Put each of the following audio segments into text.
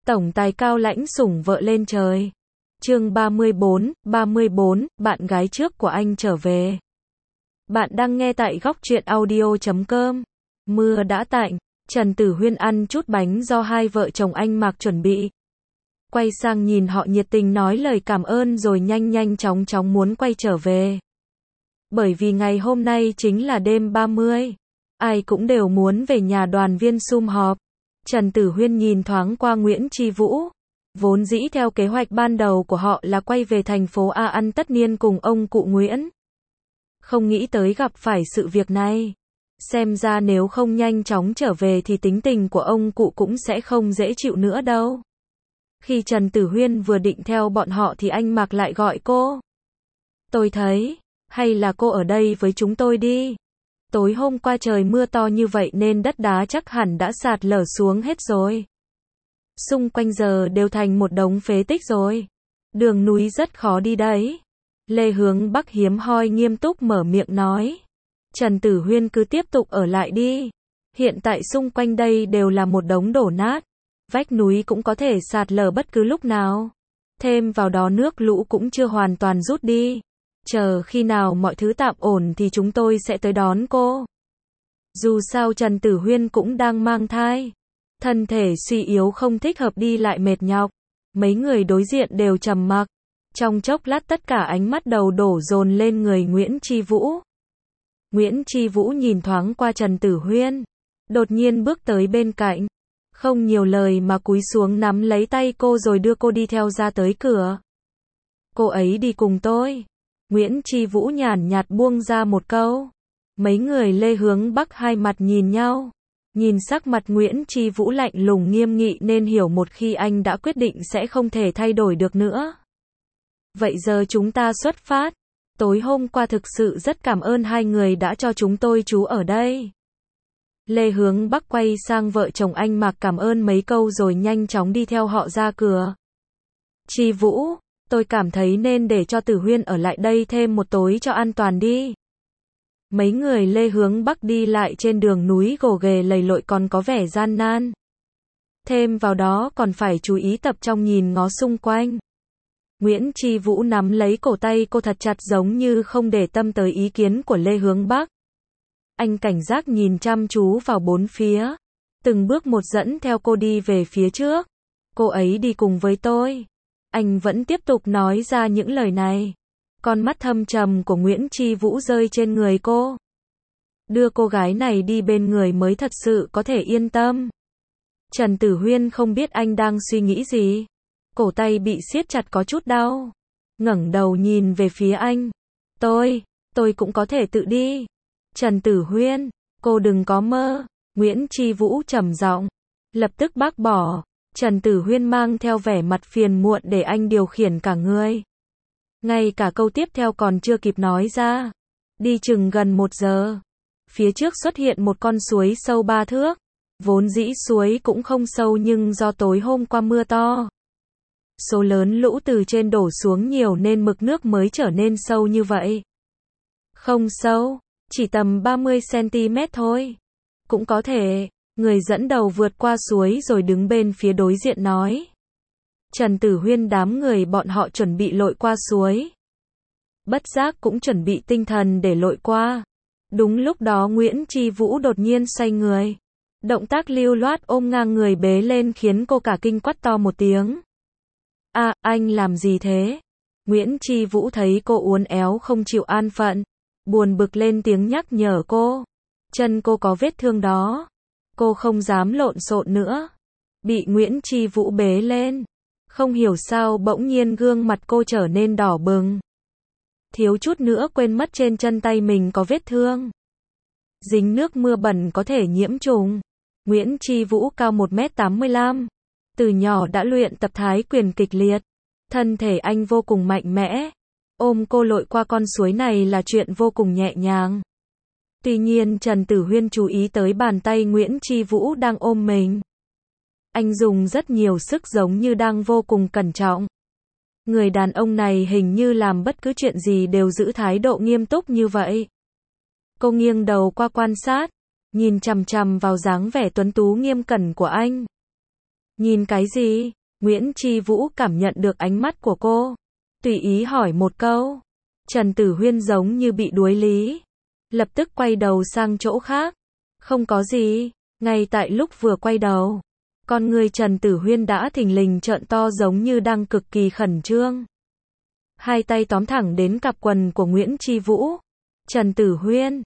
Tổng tài cao lãnh sủng vợ lên trời. Chương 34, bạn gái trước của anh trở về. Bạn đang nghe tại góc truyện audio.com. Mưa đã tạnh, Trần Tử Huyên ăn chút bánh do hai vợ chồng anh Mạc chuẩn bị. Quay sang nhìn họ nhiệt tình nói lời cảm ơn rồi nhanh chóng muốn quay trở về. Bởi vì ngày hôm nay chính là đêm 30. Ai cũng đều muốn về nhà đoàn viên sum họp. Trần Tử Huyên nhìn thoáng qua Nguyễn Chi Vũ. Vốn dĩ theo kế hoạch ban đầu của họ là quay về thành phố A ăn tất niên cùng ông cụ Nguyễn. Không nghĩ tới gặp phải sự việc này. Xem ra nếu không nhanh chóng trở về thì tính tình của ông cụ cũng sẽ không dễ chịu nữa đâu. Khi Trần Tử Huyên vừa định theo bọn họ thì anh Mạc lại gọi cô. Tôi thấy, hay là cô ở đây với chúng tôi đi. Tối hôm qua trời mưa to như vậy nên đất đá chắc hẳn đã sạt lở xuống hết rồi. Xung quanh giờ đều thành một đống phế tích rồi. Đường núi rất khó đi đấy. Lê Hướng Bắc hiếm hoi nghiêm túc mở miệng nói. Trần Tử Huyên cứ tiếp tục ở lại đi. Hiện tại xung quanh đây đều là một đống đổ nát. Vách núi cũng có thể sạt lở bất cứ lúc nào. Thêm vào đó nước lũ cũng chưa hoàn toàn rút đi. Chờ khi nào mọi thứ tạm ổn thì chúng tôi sẽ tới đón cô. Dù sao Trần Tử Huyên cũng đang mang thai. Thân thể suy yếu không thích hợp đi lại mệt nhọc. Mấy người đối diện đều trầm mặc. Trong chốc lát tất cả ánh mắt đầu đổ dồn lên người Nguyễn Chi Vũ. Nguyễn Chi Vũ nhìn thoáng qua Trần Tử Huyên. Đột nhiên bước tới bên cạnh. Không nhiều lời mà cúi xuống nắm lấy tay cô rồi đưa cô đi theo ra tới cửa. Cô ấy đi cùng tôi. Nguyễn Chi Vũ nhàn nhạt buông ra một câu. Mấy người Lê Hướng Bắc hai mặt nhìn nhau. Nhìn sắc mặt Nguyễn Chi Vũ lạnh lùng nghiêm nghị nên hiểu một khi anh đã quyết định sẽ không thể thay đổi được nữa. Vậy giờ chúng ta xuất phát. Tối hôm qua thực sự rất cảm ơn hai người đã cho chúng tôi trú ở đây. Lê Hướng Bắc quay sang vợ chồng anh Mạc cảm ơn mấy câu rồi nhanh chóng đi theo họ ra cửa. Chi Vũ, tôi cảm thấy nên để cho Tử Huyên ở lại đây thêm một tối cho an toàn đi. Mấy người Lê Hướng Bắc đi lại trên đường núi gồ ghề lầy lội còn có vẻ gian nan. Thêm vào đó còn phải chú ý tập trong nhìn ngó xung quanh. Nguyễn Chi Vũ nắm lấy cổ tay cô thật chặt giống như không để tâm tới ý kiến của Lê Hướng Bắc. Anh cảnh giác nhìn chăm chú vào bốn phía. Từng bước một dẫn theo cô đi về phía trước. Cô ấy đi cùng với tôi. Anh vẫn tiếp tục nói ra những lời này. Con mắt thâm trầm của Nguyễn Chi Vũ rơi trên người cô. Đưa cô gái này đi bên người mới thật sự có thể yên tâm. Trần Tử Huyên không biết anh đang suy nghĩ gì. Cổ tay bị siết chặt có chút đau. Ngẩng đầu nhìn về phía anh. Tôi cũng có thể tự đi. Trần Tử Huyên, cô đừng có mơ. Nguyễn Chi Vũ trầm giọng. Lập tức bác bỏ. Trần Tử Huyên mang theo vẻ mặt phiền muộn để anh điều khiển cả người. Ngay cả câu tiếp theo còn chưa kịp nói ra. Đi chừng gần 1 giờ. Phía trước xuất hiện một con suối sâu 3 thước. Vốn dĩ suối cũng không sâu nhưng do tối hôm qua mưa to. Số lớn lũ từ trên đổ xuống nhiều nên mực nước mới trở nên sâu như vậy. Không sâu, chỉ tầm 30cm thôi. Cũng có thể, người dẫn đầu vượt qua suối rồi đứng bên phía đối diện nói. Trần Tử Huyên đám người bọn họ chuẩn bị lội qua suối. Bất giác cũng chuẩn bị tinh thần để lội qua. Đúng lúc đó Nguyễn Chi Vũ đột nhiên xoay người. Động tác lưu loát ôm ngang người bế lên khiến cô cả kinh quát to một tiếng. À, anh làm gì thế? Nguyễn Chi Vũ thấy cô uốn éo không chịu an phận. Buồn bực lên tiếng nhắc nhở cô. Chân cô có vết thương đó. Cô không dám lộn xộn nữa. Bị Nguyễn Chi Vũ bế lên. Không hiểu sao bỗng nhiên gương mặt cô trở nên đỏ bừng. Thiếu chút nữa quên mất trên chân tay mình có vết thương. Dính nước mưa bẩn có thể nhiễm trùng. Nguyễn Chi Vũ cao 1m85. Từ nhỏ đã luyện tập thái quyền kịch liệt. Thân thể anh vô cùng mạnh mẽ. Ôm cô lội qua con suối này là chuyện vô cùng nhẹ nhàng. Tuy nhiên Trần Tử Huyên chú ý tới bàn tay Nguyễn Chi Vũ đang ôm mình. Anh dùng rất nhiều sức giống như đang vô cùng cẩn trọng. Người đàn ông này hình như làm bất cứ chuyện gì đều giữ thái độ nghiêm túc như vậy. Cô nghiêng đầu qua quan sát. Nhìn chằm chằm vào dáng vẻ tuấn tú nghiêm cẩn của anh. Nhìn cái gì? Nguyễn Chi Vũ cảm nhận được ánh mắt của cô. Tùy ý hỏi một câu. Trần Tử Huyên giống như bị đuối lý. Lập tức quay đầu sang chỗ khác. Không có gì. Ngay tại lúc vừa quay đầu, con người Trần Tử Huyên đã thình lình trợn to giống như đang cực kỳ khẩn trương. Hai tay tóm thẳng đến cặp quần của Nguyễn Chi Vũ. Trần Tử Huyên,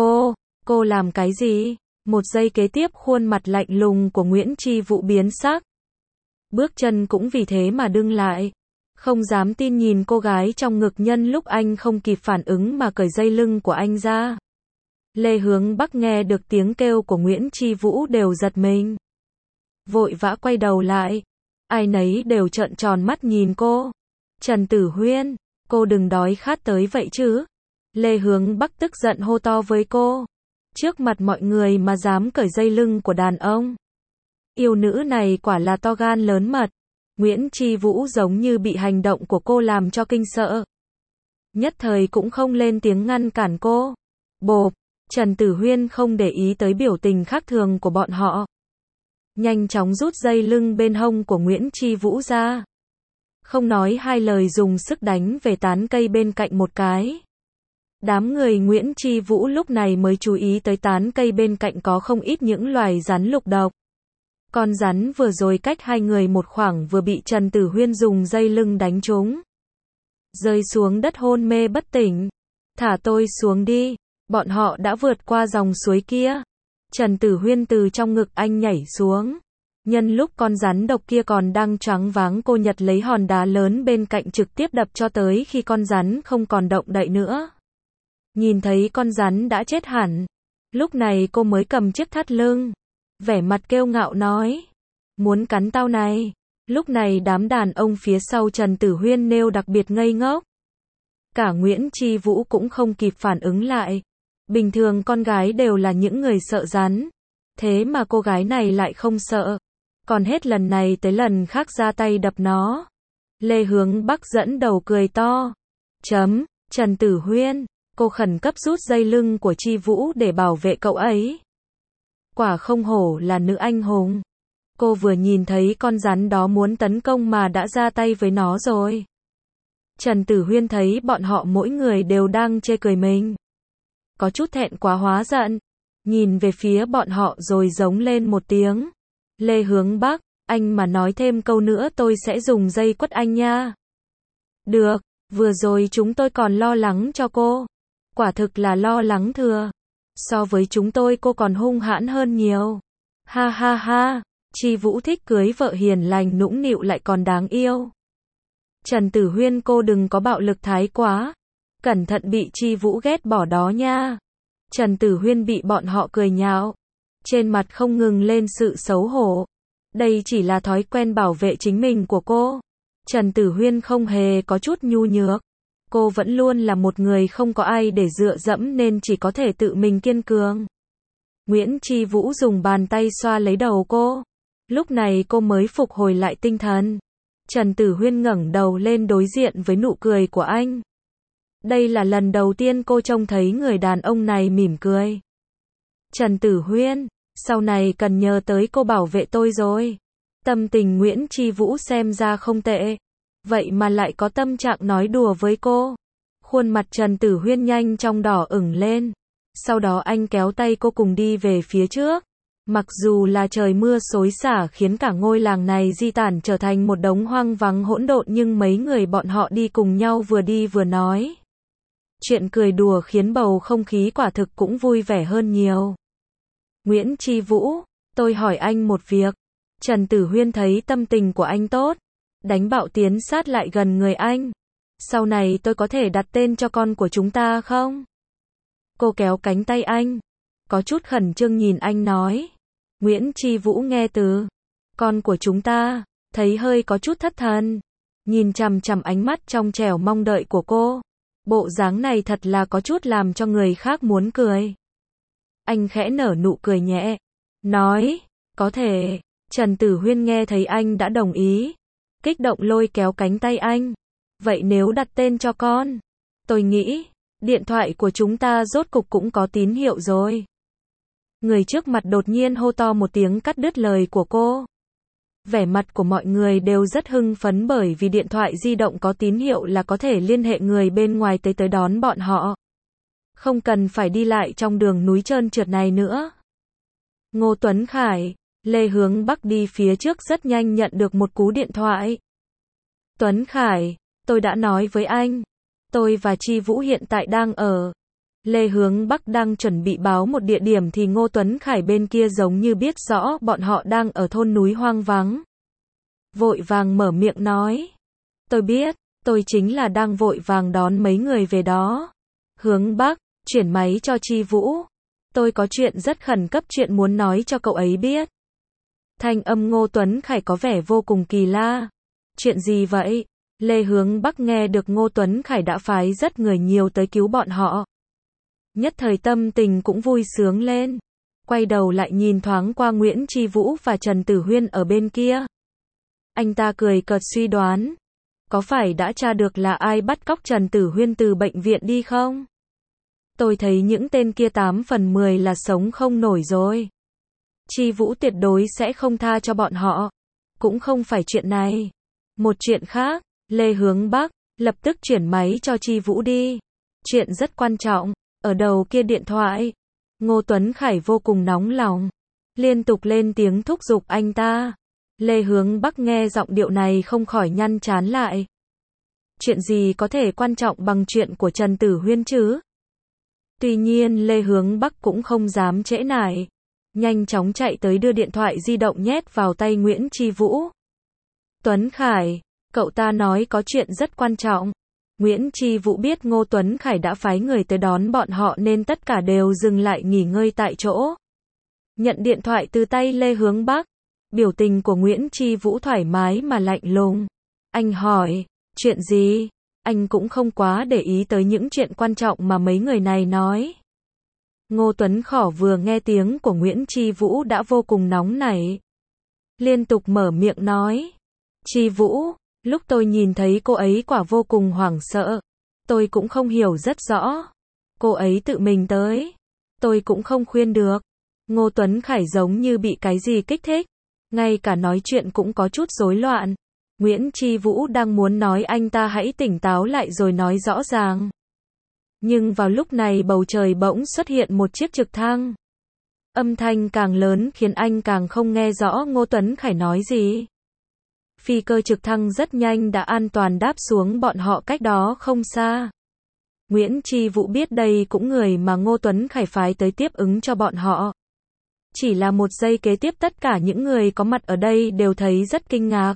cô làm cái gì? Một giây kế tiếp khuôn mặt lạnh lùng của Nguyễn Chi Vũ biến sắc. Bước chân cũng vì thế mà đưng lại. Không dám tin nhìn cô gái trong ngực nhân lúc anh không kịp phản ứng mà cởi dây lưng của anh ra. Lê Hướng Bắc nghe được tiếng kêu của Nguyễn Chi Vũ đều giật mình. Vội vã quay đầu lại. Ai nấy đều trợn tròn mắt nhìn cô. Trần Tử Huyên, cô đừng đói khát tới vậy chứ. Lê Hướng Bắc tức giận hô to với cô. Trước mặt mọi người mà dám cởi dây lưng của đàn ông. Yêu nữ này quả là to gan lớn mật. Nguyễn Chi Vũ giống như bị hành động của cô làm cho kinh sợ. Nhất thời cũng không lên tiếng ngăn cản cô. Bộp, Trần Tử Huyên không để ý tới biểu tình khác thường của bọn họ. Nhanh chóng rút dây lưng bên hông của Nguyễn Chi Vũ ra. Không nói hai lời dùng sức đánh về tán cây bên cạnh một cái. Đám người Nguyễn Chi Vũ lúc này mới chú ý tới tán cây bên cạnh có không ít những loài rắn lục độc. Con rắn vừa rồi cách hai người một khoảng vừa bị Trần Tử Huyên dùng dây lưng đánh trúng. Rơi xuống đất hôn mê bất tỉnh. Thả tôi xuống đi. Bọn họ đã vượt qua dòng suối kia. Trần Tử Huyên từ trong ngực anh nhảy xuống. Nhân lúc con rắn độc kia còn đang choáng váng, cô nhặt lấy hòn đá lớn bên cạnh trực tiếp đập cho tới khi con rắn không còn động đậy nữa. Nhìn thấy con rắn đã chết hẳn. Lúc này cô mới cầm chiếc thắt lưng. Vẻ mặt kiêu ngạo nói. Muốn cắn tao này. Lúc này đám đàn ông phía sau Trần Tử Huyên nêu đặc biệt ngây ngốc. Cả Nguyễn Chi Vũ cũng không kịp phản ứng lại. Bình thường con gái đều là những người sợ rắn. Thế mà cô gái này lại không sợ. Còn hết lần này tới lần khác ra tay đập nó. Lê Hướng Bắc dẫn đầu cười to. Trần Tử Huyên, cô khẩn cấp rút dây lưng của Chi Vũ để bảo vệ cậu ấy. Quả không hổ là nữ anh hùng. Cô vừa nhìn thấy con rắn đó muốn tấn công mà đã ra tay với nó rồi. Trần Tử Huyên thấy bọn họ mỗi người đều đang chê cười mình. Có chút thẹn quá hóa giận. Nhìn về phía bọn họ rồi giống lên một tiếng. Lê Hướng Bắc, anh mà nói thêm câu nữa tôi sẽ dùng dây quất anh nha. Được, vừa rồi chúng tôi còn lo lắng cho cô. Quả thực là lo lắng thừa. So với chúng tôi cô còn hung hãn hơn nhiều. Ha ha ha, Chi Vũ thích cưới vợ hiền lành nũng nịu lại còn đáng yêu. Trần Tử Huyên cô đừng có bạo lực thái quá. Cẩn thận bị Chi Vũ ghét bỏ đó nha. Trần Tử Huyên bị bọn họ cười nhạo. Trên mặt không ngừng lên sự xấu hổ. Đây chỉ là thói quen bảo vệ chính mình của cô. Trần Tử Huyên không hề có chút nhu nhược. Cô vẫn luôn là một người không có ai để dựa dẫm nên chỉ có thể tự mình kiên cường. Nguyễn Chi Vũ dùng bàn tay xoa lấy đầu cô. Lúc này cô mới phục hồi lại tinh thần. Trần Tử Huyên ngẩng đầu lên đối diện với nụ cười của anh. Đây là lần đầu tiên cô trông thấy người đàn ông này mỉm cười. Trần Tử Huyên, sau này cần nhờ tới cô bảo vệ tôi rồi. Tâm tình Nguyễn Chi Vũ xem ra không tệ. Vậy mà lại có tâm trạng nói đùa với cô. Khuôn mặt Trần Tử Huyên nhanh chóng đỏ ửng lên. Sau đó anh kéo tay cô cùng đi về phía trước. Mặc dù là trời mưa xối xả khiến cả ngôi làng này di tản trở thành một đống hoang vắng hỗn độn nhưng mấy người bọn họ đi cùng nhau vừa đi vừa nói. Chuyện cười đùa khiến bầu không khí quả thực cũng vui vẻ hơn nhiều. Nguyễn Chi Vũ, tôi hỏi anh một việc. Trần Tử Huyên thấy tâm tình của anh tốt. Đánh bạo tiến sát lại gần người anh. Sau này tôi có thể đặt tên cho con của chúng ta không? Cô kéo cánh tay anh. Có chút khẩn trương nhìn anh nói. Nguyễn Chi Vũ nghe từ con của chúng ta, thấy hơi có chút thất thần. Nhìn chằm chằm ánh mắt trong trẻo mong đợi của cô. Bộ dáng này thật là có chút làm cho người khác muốn cười. Anh khẽ nở nụ cười nhẹ. Nói, có thể. Trần Tử Huyên nghe thấy anh đã đồng ý. Kích động lôi kéo cánh tay anh. Vậy nếu đặt tên cho con, tôi nghĩ, điện thoại của chúng ta rốt cục cũng có tín hiệu rồi. Người trước mặt đột nhiên hô to một tiếng cắt đứt lời của cô. Vẻ mặt của mọi người đều rất hưng phấn bởi vì điện thoại di động có tín hiệu là có thể liên hệ người bên ngoài tới đón bọn họ. Không cần phải đi lại trong đường núi trơn trượt này nữa. Ngô Tuấn Khải, Lê Hướng Bắc đi phía trước rất nhanh nhận được một cú điện thoại. Tuấn Khải, tôi đã nói với anh. Tôi và Chi Vũ hiện tại đang ở. Lê Hướng Bắc đang chuẩn bị báo một địa điểm thì Ngô Tuấn Khải bên kia giống như biết rõ bọn họ đang ở thôn núi hoang vắng. Vội vàng mở miệng nói. Tôi biết, tôi chính là đang vội vàng đón mấy người về đó. Hướng Bắc, chuyển máy cho Chi Vũ. Tôi có chuyện rất khẩn cấp chuyện muốn nói cho cậu ấy biết. Thanh âm Ngô Tuấn Khải có vẻ vô cùng kỳ lạ. Chuyện gì vậy? Lê Hướng Bắc nghe được Ngô Tuấn Khải đã phái rất người nhiều tới cứu bọn họ. Nhất thời tâm tình cũng vui sướng lên. Quay đầu lại nhìn thoáng qua Nguyễn Chi Vũ và Trần Tử Huyên ở bên kia. Anh ta cười cợt suy đoán. Có phải đã tra được là ai bắt cóc Trần Tử Huyên từ bệnh viện đi không? Tôi thấy những tên kia 8 phần 10 là sống không nổi rồi. Chi Vũ tuyệt đối sẽ không tha cho bọn họ. Cũng không phải chuyện này. Một chuyện khác, Lê Hướng Bắc, lập tức chuyển máy cho Chi Vũ đi. Chuyện rất quan trọng. Ở đầu kia điện thoại, Ngô Tuấn Khải vô cùng nóng lòng. Liên tục lên tiếng thúc giục anh ta. Lê Hướng Bắc nghe giọng điệu này không khỏi nhăn trán lại. Chuyện gì có thể quan trọng bằng chuyện của Trần Tử Huyên chứ? Tuy nhiên Lê Hướng Bắc cũng không dám trễ nải. Nhanh chóng chạy tới đưa điện thoại di động nhét vào tay Nguyễn Chi Vũ. Tuấn Khải, cậu ta nói có chuyện rất quan trọng. Nguyễn Chi Vũ biết Ngô Tuấn Khải đã phái người tới đón bọn họ nên tất cả đều dừng lại nghỉ ngơi tại chỗ. Nhận điện thoại từ tay Lê Hướng Bắc. Biểu tình của Nguyễn Chi Vũ thoải mái mà lạnh lùng. Anh hỏi, chuyện gì? Anh cũng không quá để ý tới những chuyện quan trọng mà mấy người này nói. Ngô Tuấn Khải vừa nghe tiếng của Nguyễn Chi Vũ đã vô cùng nóng nảy. Liên tục mở miệng nói. Chi Vũ, lúc tôi nhìn thấy cô ấy quả vô cùng hoảng sợ. Tôi cũng không hiểu rất rõ. Cô ấy tự mình tới. Tôi cũng không khuyên được. Ngô Tuấn Khải giống như bị cái gì kích thích. Ngay cả nói chuyện cũng có chút rối loạn. Nguyễn Chi Vũ đang muốn nói anh ta hãy tỉnh táo lại rồi nói rõ ràng. Nhưng vào lúc này bầu trời bỗng xuất hiện một chiếc trực thăng. Âm thanh càng lớn khiến anh càng không nghe rõ Ngô Tuấn Khải nói gì. Phi cơ trực thăng rất nhanh đã an toàn đáp xuống bọn họ cách đó không xa. Nguyễn Chi Vũ biết đây cũng người mà Ngô Tuấn Khải phái tới tiếp ứng cho bọn họ. Chỉ là một giây kế tiếp tất cả những người có mặt ở đây đều thấy rất kinh ngạc.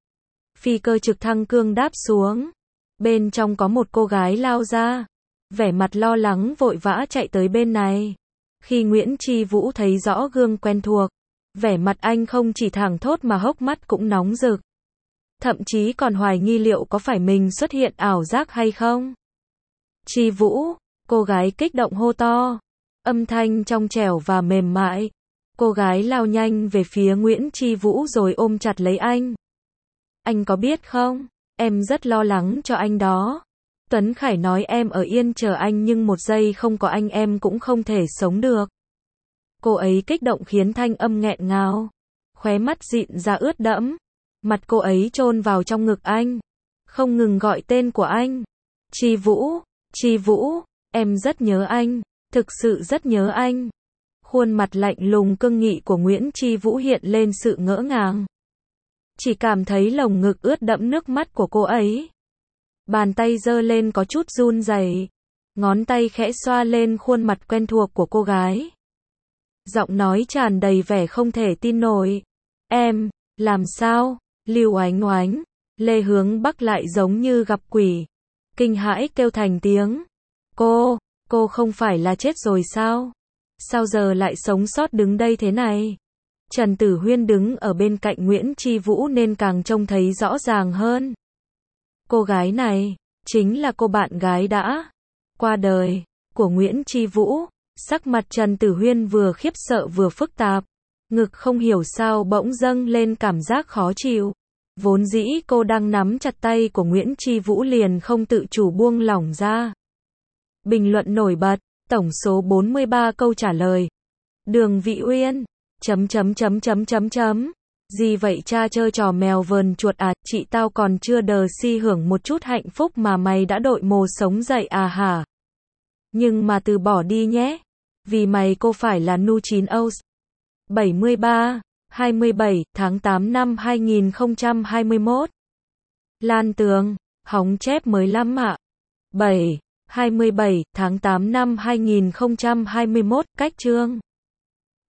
Phi cơ trực thăng cương đáp xuống. Bên trong có một cô gái lao ra. Vẻ mặt lo lắng vội vã chạy tới bên này. Khi Nguyễn Chi Vũ thấy rõ gương quen thuộc, vẻ mặt anh không chỉ thẳng thốt mà hốc mắt cũng nóng rực. Thậm chí còn hoài nghi liệu có phải mình xuất hiện ảo giác hay không. Chi Vũ, cô gái kích động hô to. Âm thanh trong trẻo và mềm mại. Cô gái lao nhanh về phía Nguyễn Chi Vũ rồi ôm chặt lấy anh. Anh có biết không, em rất lo lắng cho anh đó. Tuấn Khải nói em ở yên chờ anh nhưng một giây không có anh em cũng không thể sống được. Cô ấy kích động khiến thanh âm nghẹn ngào. Khóe mắt dịn ra ướt đẫm. Mặt cô ấy chôn vào trong ngực anh. Không ngừng gọi tên của anh. Chi Vũ, em rất nhớ anh. Thực sự rất nhớ anh. Khuôn mặt lạnh lùng cương nghị của Nguyễn Chi Vũ hiện lên sự ngỡ ngàng. Chỉ cảm thấy lồng ngực ướt đẫm nước mắt của cô ấy. Bàn tay giơ lên có chút run rẩy. Ngón tay khẽ xoa lên khuôn mặt quen thuộc của cô gái. Giọng nói tràn đầy vẻ không thể tin nổi. Em, làm sao? Lưu Oánh Oánh, Lê Hướng Bắc lại giống như gặp quỷ. Kinh hãi kêu thành tiếng. Cô không phải là chết rồi sao? Sao giờ lại sống sót đứng đây thế này? Trần Tử Huyên đứng ở bên cạnh Nguyễn Chi Vũ nên càng trông thấy rõ ràng hơn. Cô gái này, chính là cô bạn gái đã qua đời của Nguyễn Chi Vũ. Sắc mặt Trần Tử Huyên vừa khiếp sợ vừa phức tạp. Ngực không hiểu sao bỗng dâng lên cảm giác khó chịu. Vốn dĩ cô đang nắm chặt tay của Nguyễn Chi Vũ liền không tự chủ buông lỏng ra. Bình luận nổi bật, tổng số 43 câu trả lời. Đường Vị Uyên, Gì vậy cha chơi trò mèo vờn chuột à, chị tao còn chưa đờ si hưởng một chút hạnh phúc mà mày đã đội mồ sống dậy à hả? Nhưng mà từ bỏ đi nhé. Vì mày cô phải là nu 9 Oz. 73, 27 tháng 8 năm 2021. Lan Tường, hóng chép mới lắm ạ. 27 tháng 8 năm 2021, cách chương.